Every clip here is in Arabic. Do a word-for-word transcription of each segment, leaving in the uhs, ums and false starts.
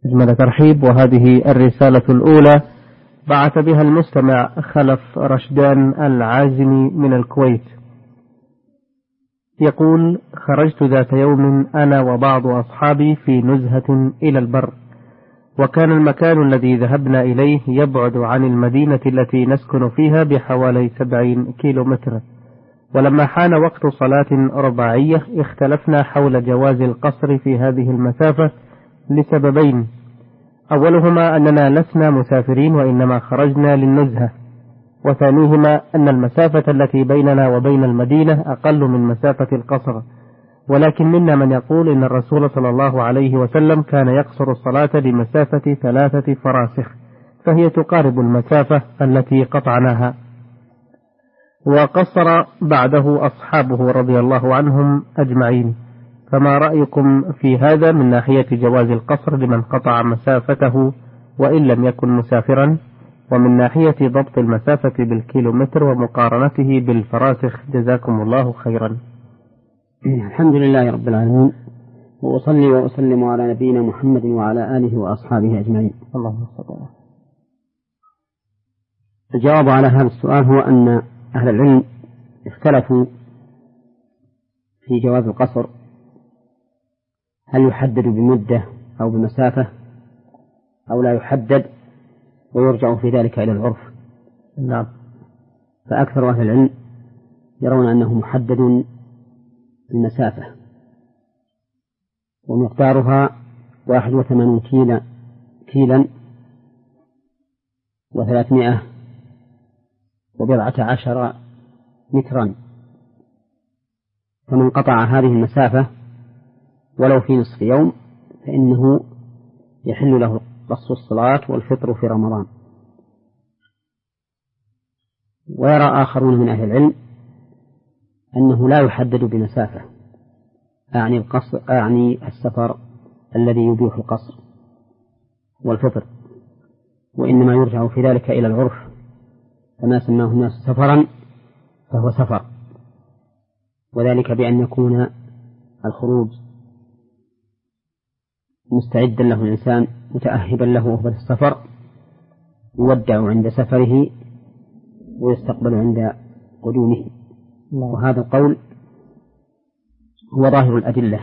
أجمل ترحيب. وهذه الرسالة الأولى بعث بها المستمع خلف رشدان العازمي من الكويت، يقول: خرجت ذات يوم أنا وبعض أصحابي في نزهة إلى البر، وكان المكان الذي ذهبنا إليه يبعد عن المدينة التي نسكن فيها بحوالي سبعين كيلو متر. ولما حان وقت صلاة رباعية اختلفنا حول جواز القصر في هذه المسافة لسببين: أولهما أننا لسنا مسافرين وإنما خرجنا للنزهة، وثانيهما أن المسافة التي بيننا وبين المدينة أقل من مسافة القصر، ولكن منا من يقول إن الرسول صلى الله عليه وسلم كان يقصر الصلاة لمسافة ثلاثة فراسخ، فهي تقارب المسافة التي قطعناها. وقصر بعده أصحابه رضي الله عنهم أجمعين، فما رأيكم في هذا من ناحية جواز القصر لمن قطع مسافته وإن لم يكن مسافرا، ومن ناحية ضبط المسافة بالكيلومتر ومقارنته بالفراسخ؟ جزاكم الله خيرا. الحمد لله رب العالمين، وأصلي وأسلم على نبينا محمد وعلى آله وأصحابه أجمعين. اللهم صل على. الجواب على هذا السؤال هو أن أهل العلم اختلفوا في جواز القصر، هل يحدد بمدة أو بمسافة أو لا يحدد، ويرجع في ذلك إلى العرف. نعم. فأكثر أهل العلم يرون أنه محدد المسافة، ومقدارها واحد وثمانون كيلا كيلا وثلاثمائة وبضعة عشر مترا، فمن قطع هذه المسافة ولو في نصف يوم فإنه يحل له قصر الصلاة والفطر في رمضان. ويرى آخرون من أهل العلم أنه لا يحدد بمسافة، أعني القصر أعني السفر الذي يبيح القصر والفطر، وإنما يرجع في ذلك إلى العرف، فما سماه الناس سفرا فهو سفر، وذلك بأن يكون الخروج مستعدا له الإنسان متأهبا له وهو السفر، يودع عند سفره ويستقبل عند قدومه. وهذا القول هو ظاهر الأدلة،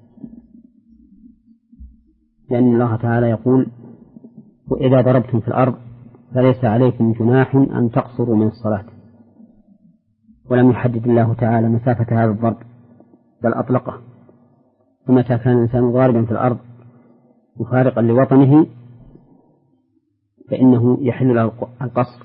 لأن الله تعالى يقول: وإذا ضربتم في الأرض فليس عليكم جناح أن تقصروا من الصلاة. ولم يحدد الله تعالى مسافة هذا الضرب، بل أطلقه، فمتى كان الإنسان ضاربا في الأرض مفارقا لوطنه فإنه يحل له القصر.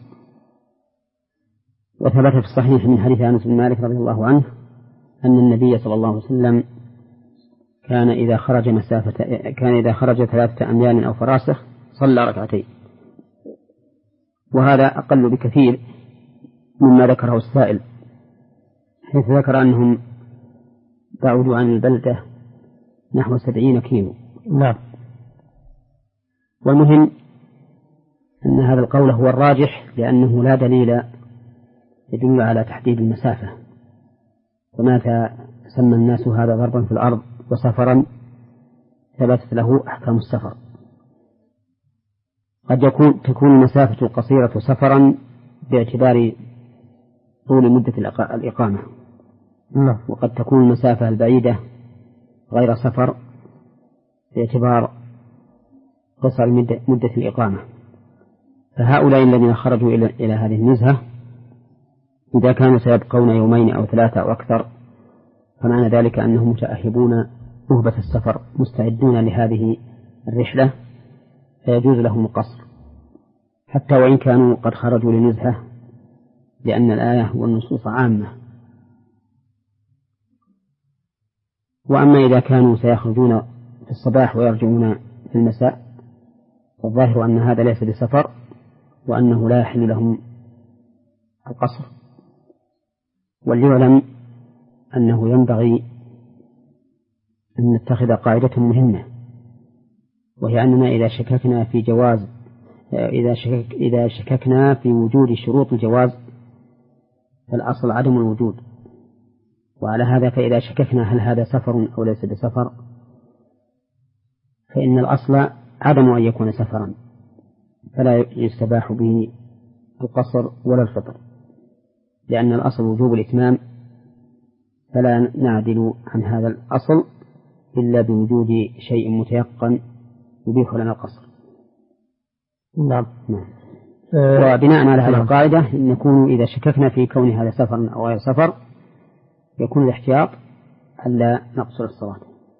وثبت في الصحيح من حديث أنس بن مالك رضي الله عنه أن النبي صلى الله عليه وسلم كان إذا خرج مسافة كان إذا خرج ثلاثة أميال أو فراسخ صلى ركعتين، وهذا أقل بكثير مما ذكره السائل، حيث ذكر أنهم بعدوا عن البلدة نحو سبعين كيلو. نعم. والمهم أن هذا القول هو الراجح، لأنه لا دليل يدل على تحديد المسافة، ومتى سمى الناس هذا ضربا في الأرض وسفرا ثبتت له أحكام السفر. قد يكون تكون المسافة القصيرة سفرا باعتبار طول مدة الإقامة، وقد تكون المسافة البعيدة غير سفر باعتبار قصر مدة الإقامة. فهؤلاء الذين خرجوا إلى إلى هذه النزهة إذا كانوا سيبقون يومين أو ثلاثة أو أكثر، فمعنى ذلك أنهم متأهبون أهبة السفر مستعدون لهذه الرحلة، فيجوز لهم القصر حتى وإن كانوا قد خرجوا لنزهة، لأن الآية والنصوص عامة. وأما إذا كانوا سيخرجون في الصباح ويرجعون في المساء فالظاهر أن هذا ليس بسفر، وأنه لا يحل لهم القصر. وليعلم أنه ينبغي أن نتخذ قاعدة مهمة، وهي أننا إذا شككنا في جواز إذا شكك إذا شككنا في وجود شروط الجواز فالأصل عدم الوجود. وعلى هذا فإذا شككنا هل هذا سفر أو ليس بسفر، فإن الأصل عدم أن يكون سفرا فلا يستباح به القصر ولا الفطر، لأن الأصل وجوب الإتمام، فلا نعدل عن هذا الأصل إلا بوجود شيء متيقن يبيح لنا القصر. نعم. نعم. وبناء على هذه القاعدة نكون إذا شككنا في كون هذا سفر أو غير سفر يكون الاحتياط ألا نقصر الصلاة.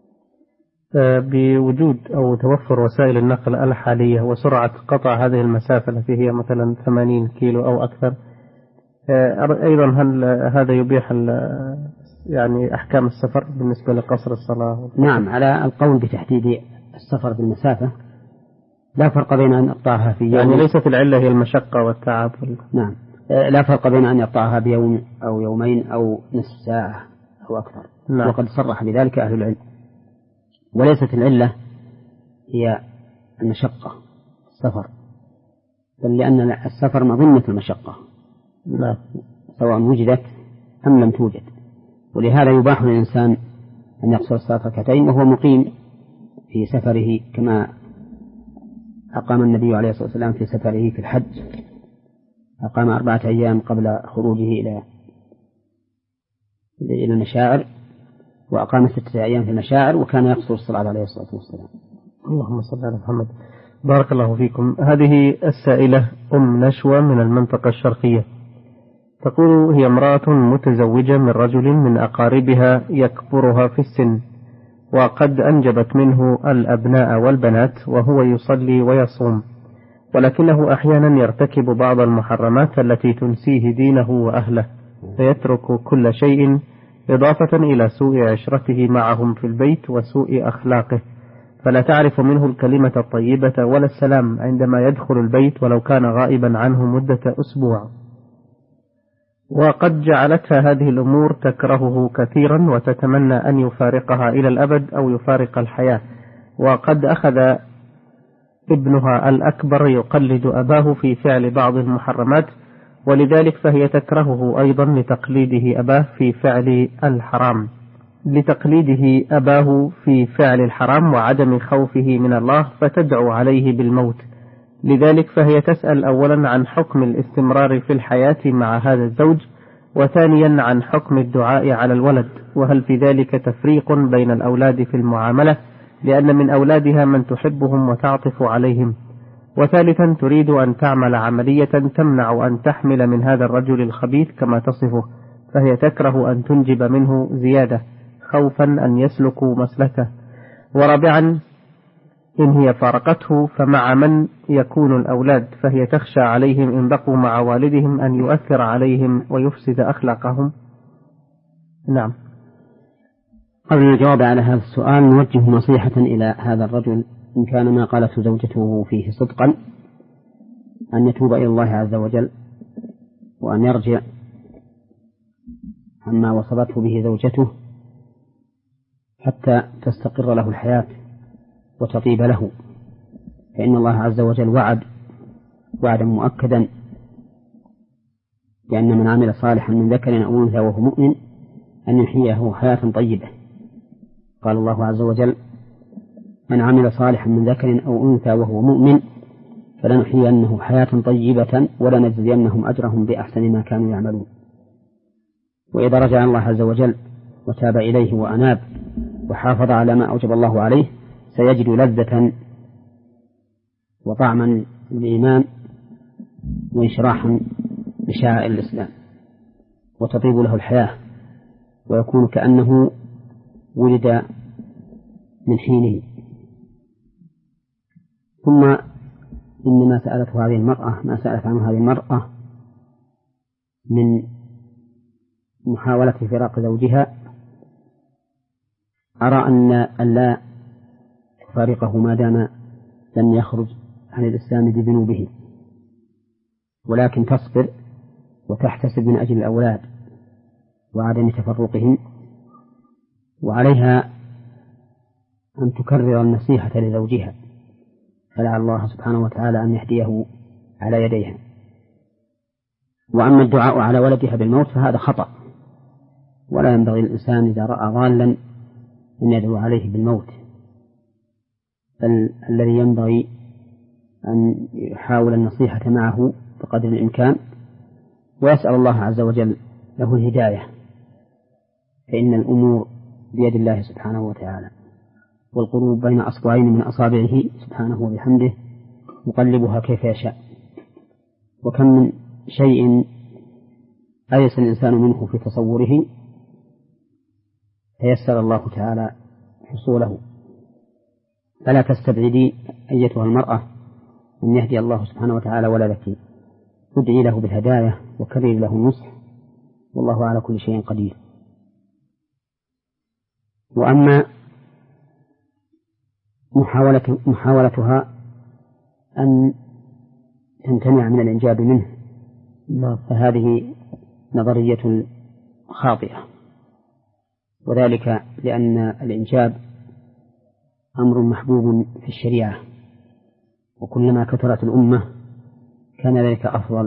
بوجود أو توفر وسائل النقل الحالية وسرعة قطع هذه المسافة التي هي مثلا ثمانين كيلو أو أكثر، أيضا هل هذا يبيح يعني أحكام السفر بالنسبة لقصر الصلاة؟ نعم، على القول بتحديد السفر بالمسافة لا فرق بين أن يقطعها في يوم، يعني ليست العلة هي المشقة والتعب. نعم، لا فرق بين أن يقطعها بيوم أو يومين أو نصف ساعة أو أكثر. نعم. وقد صرح بذلك أهل العلم. وليست العلة هي المشقة السفر، بل لأن السفر مظنة المشقة. نعم. سواء وجدت أم لم توجد، ولهذا يباح للإنسان أن يقصر الصلاة ركعتين وهو مقيم في سفره، كما أقام النبي عليه الصلاة والسلام في سفره في الحج، أقام أربعة أيام قبل خروجه إلى إلى المشاعر، وأقام ستة أيام في المشاعر، وكان يقصر الصلاة عليه الصلاة والسلام. اللهم صل على محمد. بارك الله فيكم. هذه السائلة أم نشوى من المنطقة الشرقية، تقول هي امرأة متزوجة من رجل من أقاربها يكبرها في السن، وقد أنجبت منه الأبناء والبنات، وهو يصلي ويصوم، ولكنه أحيانا يرتكب بعض المحرمات التي تنسيه دينه وأهله، فيترك كل شيء، إضافة إلى سوء عشرته معهم في البيت وسوء أخلاقه، فلا تعرف منه الكلمة الطيبة ولا السلام عندما يدخل البيت ولو كان غائبا عنه مدة أسبوع. وقد جعلتها هذه الأمور تكرهه كثيرا وتتمنى أن يفارقها إلى الأبد أو يفارق الحياة. وقد أخذ ابنها الأكبر يقلد أباه في فعل بعض المحرمات، ولذلك فهي تكرهه أيضا لتقليده أباه في فعل الحرام لتقليده أباه في فعل الحرام وعدم خوفه من الله، فتدعو عليه بالموت. لذلك فهي تسأل أولا عن حكم الاستمرار في الحياة مع هذا الزوج، وثانيا عن حكم الدعاء على الولد، وهل في ذلك تفريق بين الأولاد في المعاملة، لأن من أولادها من تحبهم وتعطف عليهم، وثالثا تريد أن تعمل عملية تمنع أن تحمل من هذا الرجل الخبيث كما تصفه، فهي تكره أن تنجب منه زيادة خوفا أن يسلكوا مسلكه. ورابعا إن هي فارقته فمع من يكون الأولاد، فهي تخشى عليهم إن بقوا مع والدهم أن يؤثر عليهم ويفسد أخلاقهم. نعم. قبل الجواب على هذا السؤال نوجه نصيحة إلى هذا الرجل، إن كان ما قالته زوجته فيه صدقا، أن يتوب إلى الله عز وجل وأن يرجع عما وصلته به زوجته حتى تستقر له الحياة وتطيب له، فإن الله عز وجل وعد وعدا مؤكدا بأن من عمل صالحا من ذكر أو أنثى وهو مؤمن أن يحييه حياة طيبة. قال الله عز وجل: من عمل صالحا من ذكر أو أنثى وهو مؤمن فلنحيينه حياة طيبة ولنجزينهم أجرهم بأحسن ما كانوا يعملون. وإذا رجع الله عز وجل وتاب إليه وأناب وحافظ على ما أوجب الله عليه سيجد لذة وطعما للإيمان وانشراحا لشعائر الإسلام، وتطيب له الحياة ويكون كأنه ولد من حينه. ثم إن ما سألته هذه المرأة ما سألت عنه هذه المرأة من محاولة فراق زوجها، أرى أن لا تفارقه ما دام لم يخرج عن الإسلام بذنوبه، ولكن تصبر وتحتسب من أجل الأولاد وعدم تفرقهم، وعليها أن تكرر النصيحة لزوجها، فلعل الله سبحانه وتعالى أن يهديه على يديها. وأما الدعاء على ولدها بالموت فهذا خطأ، ولا ينبغي الإنسان إذا رأى ضالا أن يدعو عليه بالموت، بل الذي ينبغي أن يحاول النصيحة معه بقدر الإمكان ويسأل الله عز وجل له الهداية، فإن الأمور بيد الله سبحانه وتعالى، والقلوب بين أصبعين من أصابعه سبحانه وبحمده يقلبها كيف يشاء. وكم من شيء أيس الإنسان منه في تصوره فيسر الله تعالى حصوله. فلا تستبعدي أيتها المرأة أن يهدي الله سبحانه وتعالى ولدك، ادعي له بالهداية وكرر له النصح، والله على كل شيء قدير. وأما محاولة محاولتها أن تمتنع من الإنجاب منه فهذه نظرية خاطئة، وذلك لأن الإنجاب أمر محبوب في الشريعة، وكلما كثرت الأمة كان ذلك أفضل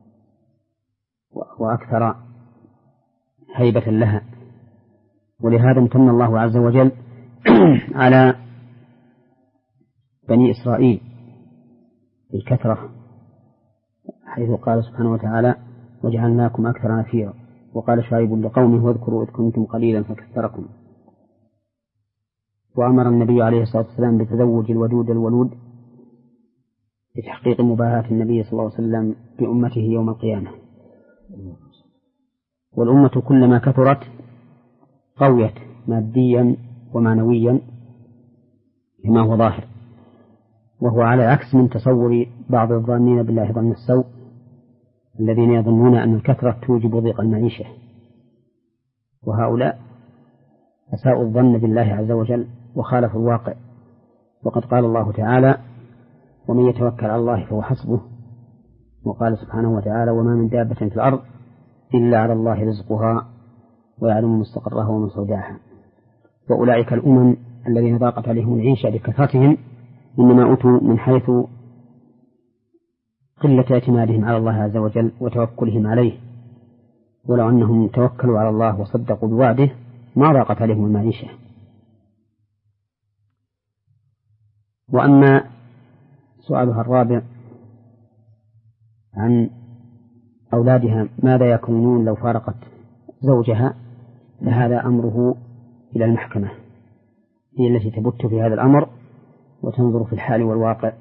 وأكثر هيبة لها. ولهذا امتن الله عز وجل على بني إسرائيل بالكثرة، حيث قال سبحانه وتعالى وجعلناكم أكثر نفيرا. وقال شعيب لقومه واذكروا إذ كنتم قليلا فكثركم. وأمر النبي عليه الصلاة والسلام بتزوج الودود الولود لتحقيق مباهاة النبي صلى الله عليه وسلم بأمته يوم القيامة. والأمة كلما كثرت قويت ماديا ومعنويا كما هو ظاهر، وهو على عكس من تصور بعض الظانين بالله ظن السوء الذين يظنون أن الكثرة توجب ضيق المعيشة، وهؤلاء أساءوا الظن بالله عز وجل وخالفوا الواقع. وقد قال الله تعالى ومن يتوكل على الله فهو حسبه. وقال سبحانه وتعالى وما من دابة في الأرض إلا على الله رزقها ويعلم مستقرها ومستودعها. وأولئك الأمم الذين ضاقت عليهم العيشة بكثرتهم إنما أتوا من حيث قلة اعتمادهم على الله عز وجل وتوكلهم عليه، ولو أنهم توكلوا على الله وصدقوا بوعده ما ضاقت عليهم المعيشة. وأما سؤالها الرابع عن أولادها ماذا يكونون لو فارقت زوجها، فهذا أمره إلى المحكمة، هي التي تبت في هذا الأمر وتنظر في الحال والواقع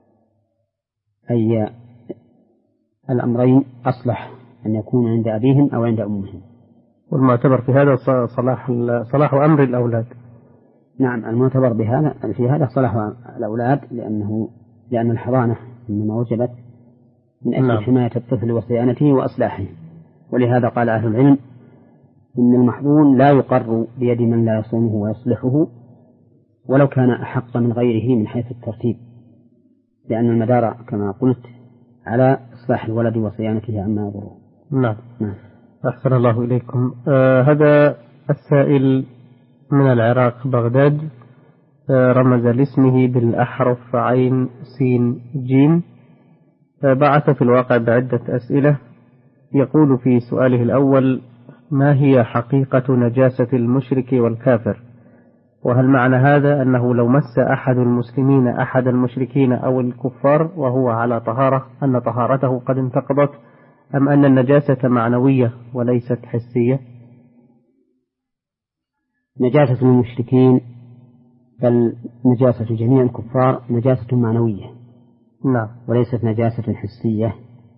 أي الأمرين أصلح أن يكون عند أبيهم أو عند أمهم. والمعتبر في هذا صلاح صلاح أمر الأولاد. نعم، المعتبر بهذا في هذا صلاح الأولاد، لأنه لأن الحضانة إنما وجبت من أجل نعم. حماية الطفل وصيانته وأصلاحه. ولهذا قال أهل العلم إن المحضون لا يقر بيد من لا يصونه ويصلحه ولو كان أحق من غيره من حيث الترتيب، لأن المدار كما قلت على إصلاح الولد وصيانته عما يضره. نعم. نعم. أحسن الله إليكم. آه هذا السائل من العراق بغداد آه رمز لاسمه بالأحرف عين سين جيم. آه بعث في الواقع بعدة أسئلة. يقول في سؤاله الأول ما هي حقيقة نجاسة المشرك والكافر؟ وهل معنى هذا أنه لو مس أحد المسلمين أحد المشركين أو الكفار وهو على طهارة أن طهارته قد انتقضت، أم أن النجاسة معنوية وليست حسية؟ نجاسة المشركين بل نجاسة جميع الكفار نجاسة معنوية نعم وليست نجاسة حسية،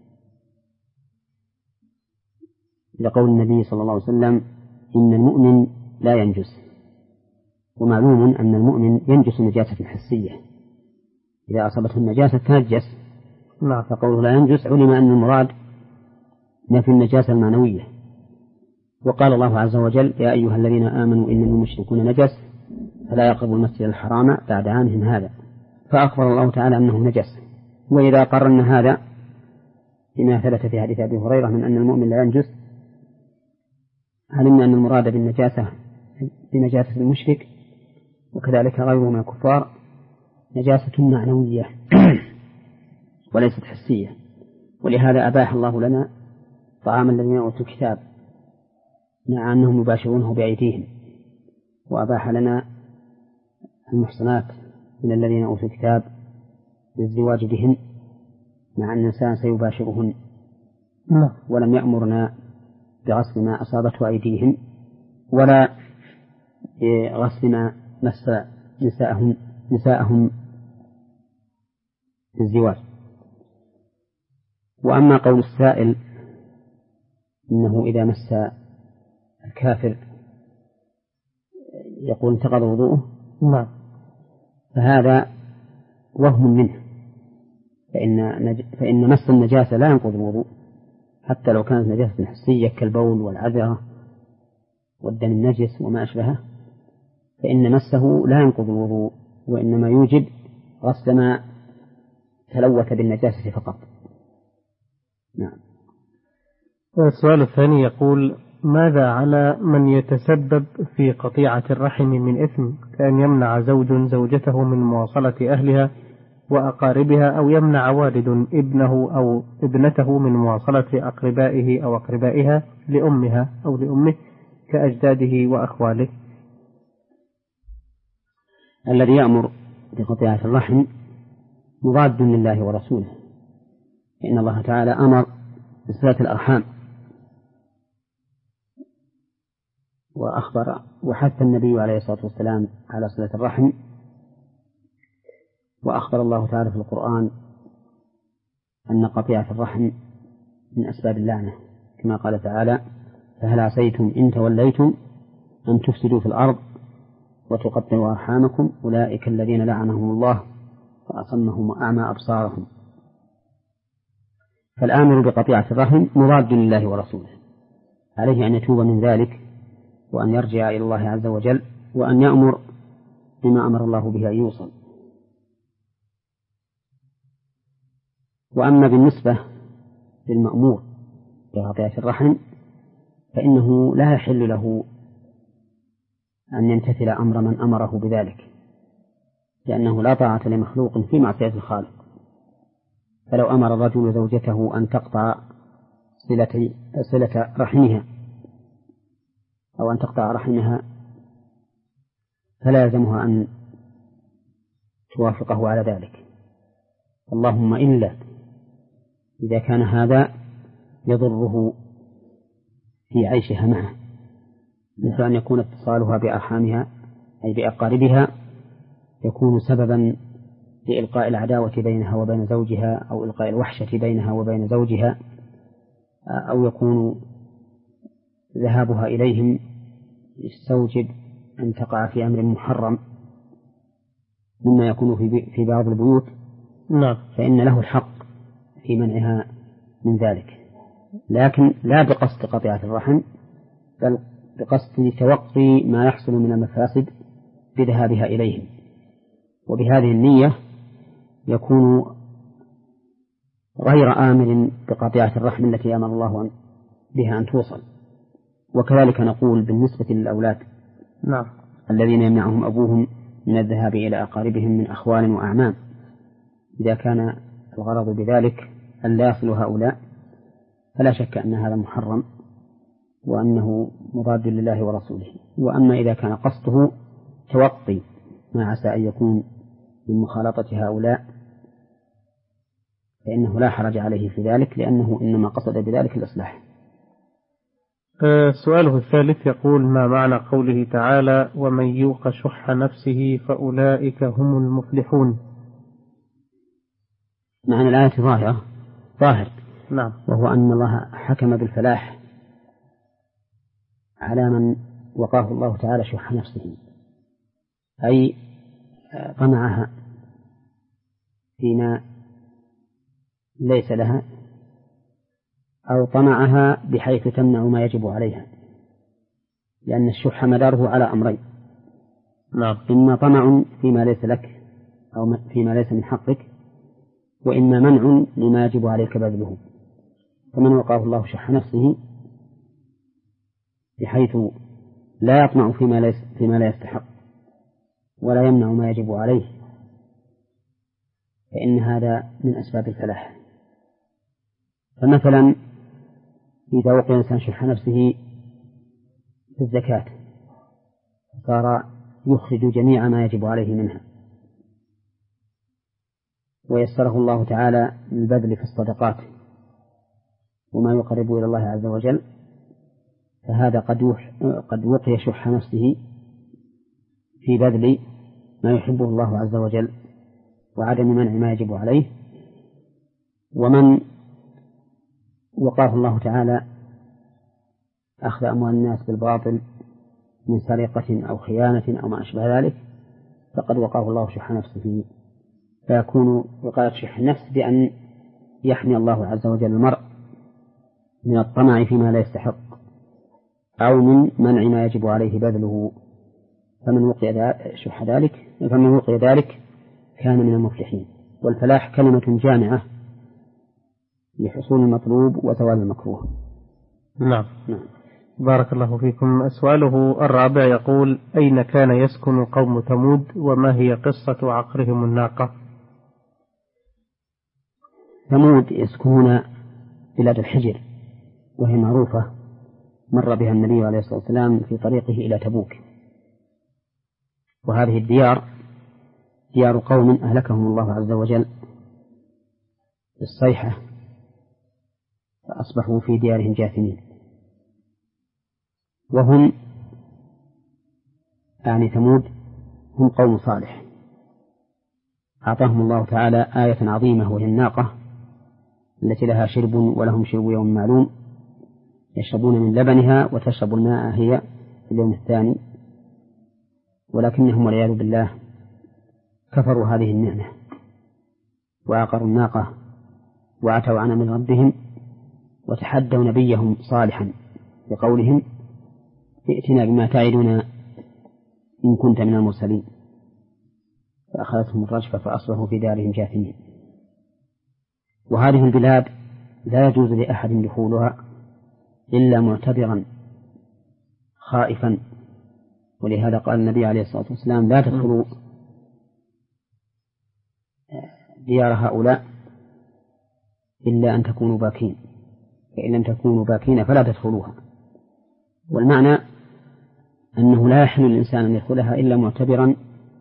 لقول النبي صلى الله عليه وسلم إن المؤمن لا ينجس. ومعلوم أن المؤمن ينجس نجاسة حسية، إذا أصابته النجاسة تنجس. نعم. فقوله لا ينجس علم أن المراد نفي النجاسة المعنوية. وقال الله عز وجل يا أيها الذين آمنوا إنما المشركون نجس فلا يقربوا المسجد الحرام بعد عامهم هذا، فأخبر الله تعالى أنه نجس. وإذا قررنا هذا بما ثبت في حديث أبي هريرة من أن المؤمن لا ينجس علمنا أن المراد بالنجاسة بنجاسة المشرك وكذلك غيره من الكفار نجاسة معنوية وليست حسية. ولهذا أباح الله لنا طعام الذين أوتوا الكتاب مع أنهم يباشرونه بأيديهم، وأباح لنا المحصنات من الذين أوتوا الكتاب بالزواج بهن مع أن الإنسان سيباشرهن، ولم يأمرنا بغسل ما أصابته أيديهن ولا بغسل ما مس نساءهم نساءهم بالزواج. وأما قول السائل إنه إذا مس الكافر يقول انتقض وضوءه، نعم، فهذا وهم منه، فإن, نج... فإن مس النجاسة لا ينقض الوضوء حتى لو كانت نجاسة حسية كالبول والعذرة والدم النجس وما أشبهه، فإن مسه لا ينقض الوضوء، وإنما يوجب غسل ما تلوث بالنجاسة فقط. نعم. السؤال الثاني يقول: ماذا على من يتسبب في قطيعة الرحم من إثم، كأن يمنع زوج زوجته من مواصلة أهلها وأقاربها، أو يمنع والد ابنه أو ابنته من مواصلة أقربائه أو أقربائها لأمها أو لأمه كأجداده وأخواله؟ الذي يأمر بقطيعة الرحم مضاد لله ورسوله، إن الله تعالى أمر بصلة الأرحام وأخبر وحث النبي عليه الصلاة والسلام على صلة الرحم، وأخبر الله تعالى في القرآن أن قطيعة الرحم من أسباب اللعنة، كما قال تعالى: فهل عسيتم إن توليتم أن تفسدوا في الأرض وتقطعوا أرحامكم أولئك الذين لعنهم الله فأصمهم وأعمى أبصارهم. فالآمر بقطيعة الرحم مضاد لله ورسوله، عليه أن يتوب من ذلك وأن يرجع إلى الله عز وجل وأن يأمر بما أمر الله به أن يوصل. وأما بالنسبة للمأمور بقطيعة الرحم فإنه لا يحل له أن يمتثل أمر من أمره بذلك، لأنه لا طاعة لمخلوق في معصية الخالق. فلو أمر الرجل زوجته أن تقطع صلة, صلة رحمها أو أن تقطع رحمها فلا يلزمها أن توافقه على ذلك، اللهم إلا إذا كان هذا يضره في عيشها معه، مثل أن يكون اتصالها بأرحامها أي بأقاربها يكون سببا لإلقاء العداوة بينها وبين زوجها، أو إلقاء الوحشة بينها وبين زوجها، أو يكون ذهابها إليهم يستوجب أن تقع في أمر محرم مما يكون في بعض البيوت، نعم، فإن له الحق في منعها من ذلك، لكن لا بقصد قطيعة الرحم، بل بقصد توقي ما يحصل من المفاسد بذهابها إليهم. وبهذه النية يكون غير آمر بقطيعة الرحم التي أمر الله بها أن توصل. وكذلك نقول بالنسبة للأولاد، نعم، الذين يمنعهم أبوهم من الذهاب إلى أقاربهم من أخوال وأعمام، إذا كان الغرض بذلك أن لا يصلوا هؤلاء فلا شك أن هذا محرم وأنه مضاد لله ورسوله. وأما إذا كان قصده توقي ما عسى أن يكون من مخالطة هؤلاء فإنه لا حرج عليه في ذلك، لأنه إنما قصد بذلك الإصلاح. سؤاله الثالث يقول: ما معنى قوله تعالى: ومن يوق شح نفسه فأولئك هم المفلحون؟ معنى الآية ظاهرة ظاهر، نعم، وهو أن الله حكم بالفلاح على من وقاه الله تعالى شح نفسه، أي طمعها فيما ليس لها، أو طمعها بحيث تمنع ما يجب عليها، لأن الشح مداره على أمرين: نعم، إما طمع فيما ليس لك أو فيما ليس من حقك، وإما منع لما يجب عليك بذله. فمن وقاه الله شح نفسه بحيث لا يطمع فيما, ليس فيما لا يستحق ولا يمنع ما يجب عليه، فإن هذا من أسباب الفلاح. فمثلا إذا وقع الإنسان شح نفسه في الزكاة صار يخرج جميع ما يجب عليه منها، ويسره الله تعالى للبذل في الصدقات وما يقرب إلى الله عز وجل، فهذا قد قد وقي شح نفسه في بذل ما يحبه الله عز وجل وعدم منع ما يجب عليه. ومن وقاه الله تعالى أخذ أموال الناس بالباطل من سرقة أو خيانة أو ما أشبه ذلك فقد وقاه الله شح نفسه، فيكون وقاية شح النفس بأن يحمي الله عز وجل المرء من الطمع فيما لا يستحق أو من منع ما يجب عليه بذله، فمن وقي شح ذلك فمن وقي ذلك كان من المفلحين. والفلاح كلمة جامعة لحصول المطلوب وزوال المكروه. نعم. نعم. بارك الله فيكم. سؤاله الرابع يقول: أين كان يسكن قوم ثمود وما هي قصة عقرهم الناقة؟ ثمود يسكنون بلاد الحجر وهي معروفة، مر بها النبي عليه الصلاة والسلام في طريقه إلى تبوك، وهذه الديار ديار قوم أهلكهم الله عز وجل بالصيحة فأصبحوا في ديارهم جاثمين، وهم يعني ثمود هم قوم صالح أعطاهم الله تعالى آية عظيمة وهي الناقة التي لها شرب ولهم شرب يوم معلوم يشربون من لبنها وتشرب الماء هي في اليوم الثاني، ولكنهم والعياذ بالله كفروا هذه النعمة وعقروا الناقة وعتوا عن أمر ربهم وتحدوا نبيهم صالحا بقولهم: ائتنا بما تعدنا إن كنت من المرسلين، فأخذتهم الرجفة فأصبحوا في دارهم جاثمين. وهذه البلاد لا يجوز لأحد دخولها إلا معتبرا خائفا، ولهذا قال النبي عليه الصلاة والسلام: لا تدخلوا ديار هؤلاء إلا أن تكونوا باكين، فإن لم تكونوا باكين فلا تدخلوها. والمعنى أنه لا يحل الإنسان أن يدخلها إلا معتبرا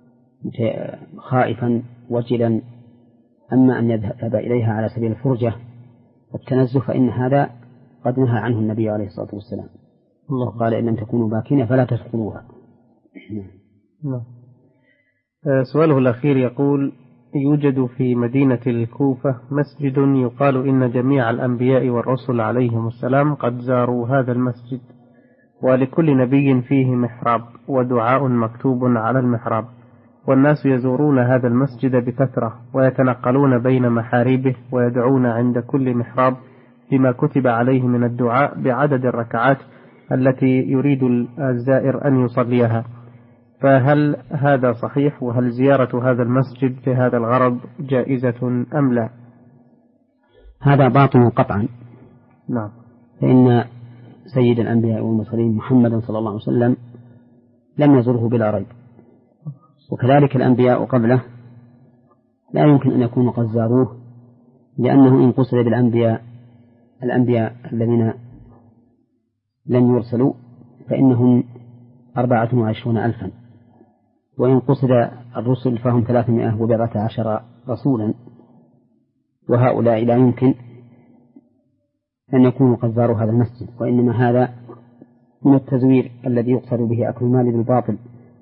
خائفا وجلا. أما أن يذهب إليها على سبيل الفرجة والتنزه فإن هذا قد نهى عنه النبي عليه الصلاة والسلام، الله قال: إن لم تكونوا باكين فلا تدخلوها. نعم. سؤاله الأخير يقول: يوجد في مدينة الكوفة مسجد يقال إن جميع الأنبياء والرسل عليهم السلام قد زاروا هذا المسجد، ولكل نبي فيه محراب ودعاء مكتوب على المحراب، والناس يزورون هذا المسجد بكثرة ويتنقلون بين محاريبه ويدعون عند كل محراب بما كتب عليه من الدعاء بعدد الركعات التي يريد الزائر أن يصليها، فهل هذا صحيح؟ وهل زيارة هذا المسجد لهذا الغرض جائزة أم لا؟ هذا باطل قطعا. نعم. فإن سيد الأنبياء والمرسلين محمدا صلى الله عليه وسلم لم يزره بلا ريب، وكذلك الأنبياء قبله لا يمكن أن يكونوا قد زاروه، لأنه إن قصد بالأنبياء الأنبياء الذين لم يرسلوا فإنهم أربعة وعشرون ألفا، وإن قصد الرسل فهم ثلاثمائة وبضعة عشر رسولا، وهؤلاء لا يمكن أن يكونوا قد زاروا هذا المسجد، وإنما هذا من التزوير الذي يقصد به أكل المال بالباطل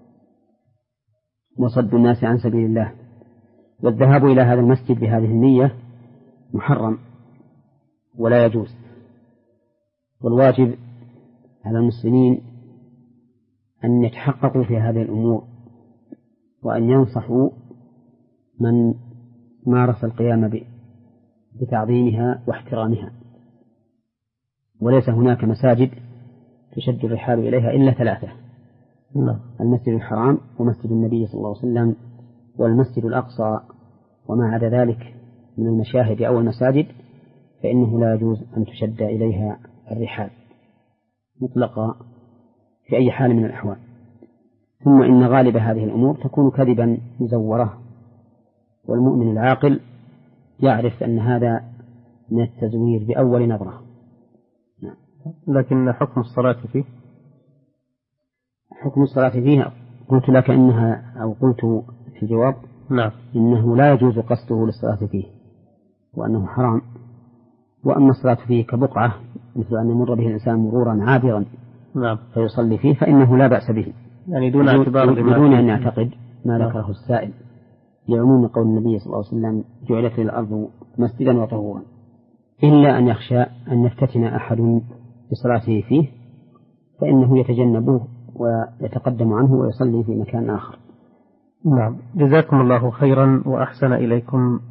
وصد الناس عن سبيل الله. والذهاب إلى هذا المسجد بهذه النية محرم ولا يجوز، والواجب على المسلمين أن يتحققوا في هذه الأمور وأن ينصحوا من مارس القيام بتعظيمها واحترامها. وليس هناك مساجد تشد الرحال إليها إلا ثلاثة: المسجد الحرام ومسجد النبي صلى الله عليه وسلم والمسجد الأقصى، وما عدا ذلك من المشاهد أو المساجد فإنه لا يجوز أن تشد إليها الرحال مطلقا في أي حال من الأحوال. ثم إن غالب هذه الأمور تكون كذبا مزورة، والمؤمن العاقل يعرف أن هذا من التزوير بأول نظرة. لكن حكم الصلاة فيه حكم الصلاة فيها قلت لك إنها أو قلت في الجواب نعم. إنه لا يجوز قصده للصلاة فيه وأنه حرام. وأما الصلاة فيه كبقعة مثل أن يمر به الإنسان مرورا عابرا نعم. فيصلي فيه فإنه لا بأس به، يعني دون اعتبار بدون أن يعتقد ما ذكره السائل لعموم قول النبي صلى الله عليه وسلم جعلت الأرض مسجدا وطهورا، إلا أن يخشى أن يفتتن أحد بصلاته فيه فإنه يتجنبه ويتقدم عنه ويصلي في مكان آخر. نعم. جزاكم الله خيرا وأحسن إليكم.